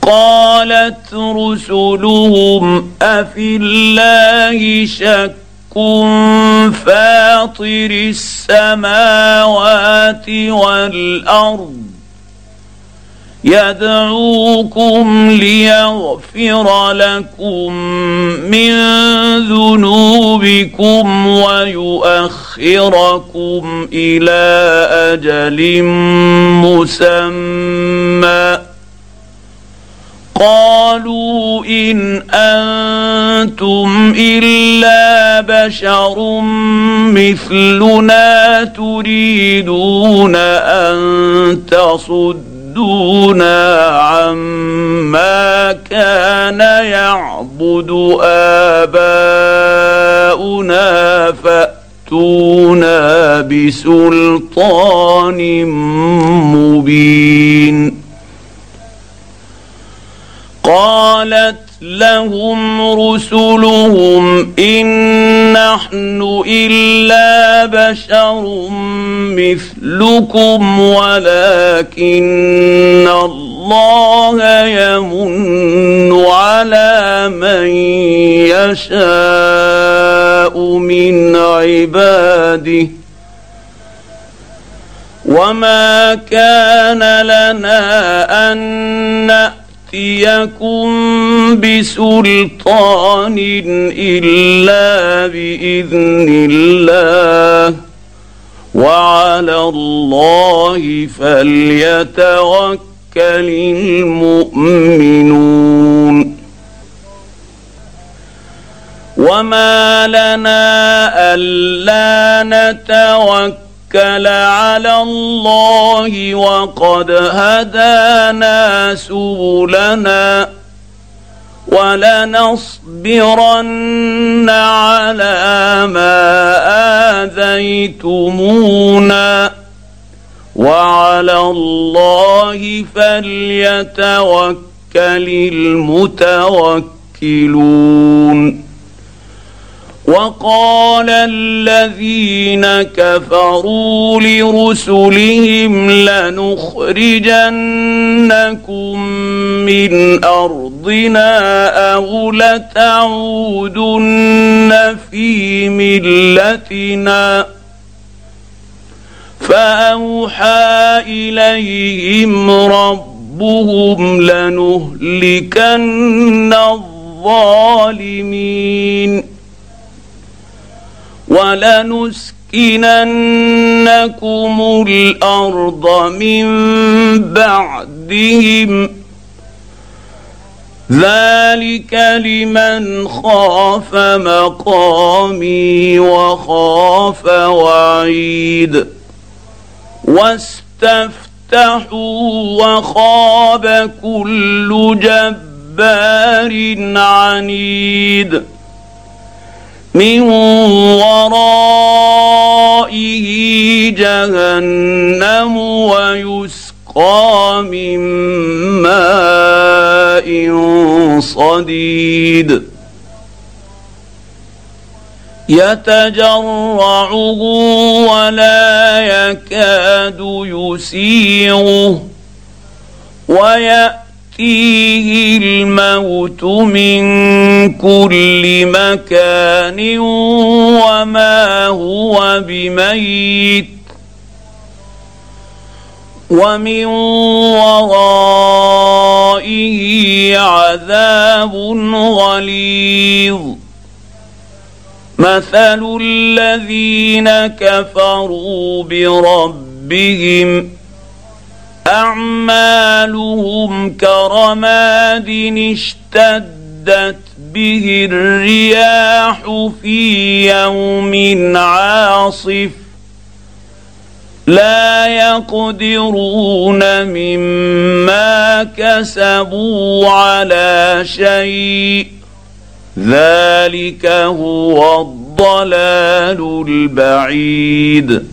قالت رسلهم أفي الله شك فاطر السماوات والأرض يدعوكم ليغفر لكم من ذنوبكم ويؤخركم إلى أجل مسمى قالوا إن أنتم إلا بشر مثلنا تريدون أن تصدونا عما كان يعبد آباؤنا فأتونا بسلطان مبين. قالت لهم رسلهم إن نحن إلا بشر مثلكم ولكن الله يمن على من يشاء من عباده وما كان لنا أن نأتيكم بسلطان إلا بإذن الله وعلى الله فليتوكل المؤمنون. وما لنا ألا نتوكل على الله وقد هدانا سبلنا ولنصبرن على ما آذيتمونا وعلى الله فليتوكل المتوكلون. وقال الذين كفروا لرسلهم لنخرجنكم من أرضنا أو لتعودن في ملتنا فأوحى إليهم ربهم لنهلكن الظالمين ولنسكننكم الأرض من بعدهم ذلك لمن خاف مقامي وخاف وعيد. واستفتحوا وخاب كل جبار عنيد من ورائه جهنم ويسقى من ماء صديد يتجرعه ولا يكاد يسيغه ويأتيه الموت من كل مكان وما هو بميت ومن ورائه عذاب غليظ. مثل الذين كفروا بربهم أعمالهم كرماد اشتدت به الرياح في يوم عاصف لا يقدرون مما كسبوا على شيء ذلك هو الضلال البعيد.